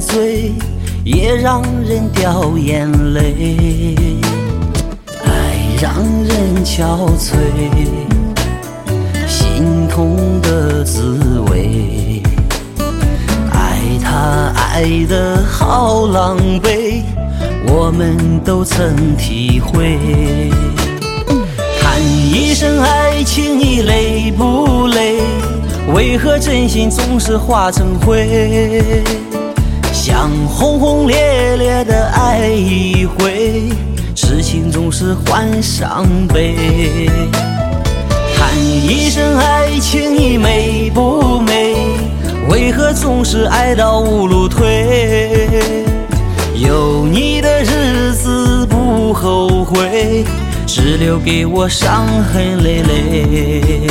醉，也让人掉眼泪。爱让人憔悴，心痛的滋味。爱他爱得好狼狈，我们都曾体会。看一生爱情你累不累？为何真心总是化成灰？想轰轰烈烈的爱一回，痴情总是换伤悲。看一生爱情你美不美？为何总是爱到无路退？有你的日子不后悔，只留给我伤痕累累。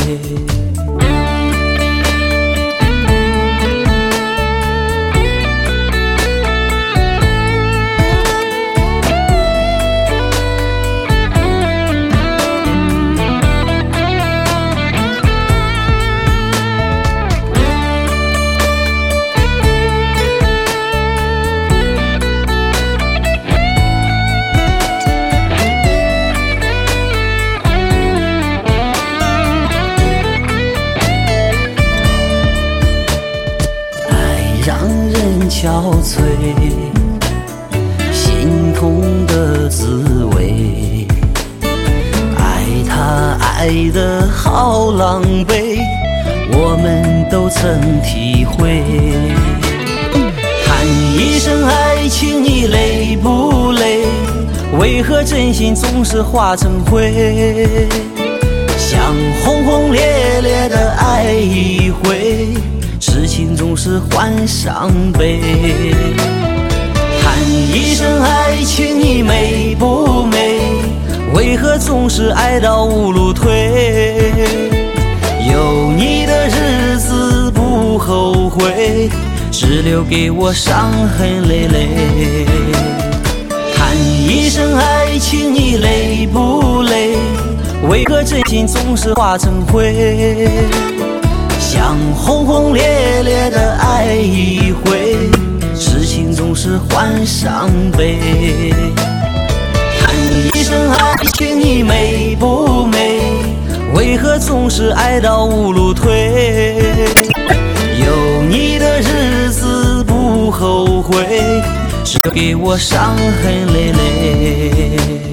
憔悴，心痛的滋味。爱他爱得好狼狈，我们都曾体会。看一生爱情你累不累？为何真心总是化成灰？想轰轰烈烈的爱一回，痴情总是换伤悲。看一生爱情你美不美？为何总是爱到无路退？有你的日子不后悔，只留给我伤痕累累。看一生爱情你累不累？为何真心总是化成灰？想轰轰烈烈的爱一回，痴情总是换伤悲。看一生爱情你美不美？为何总是爱到无路退？有你的日子不后悔，只给我伤痕累累。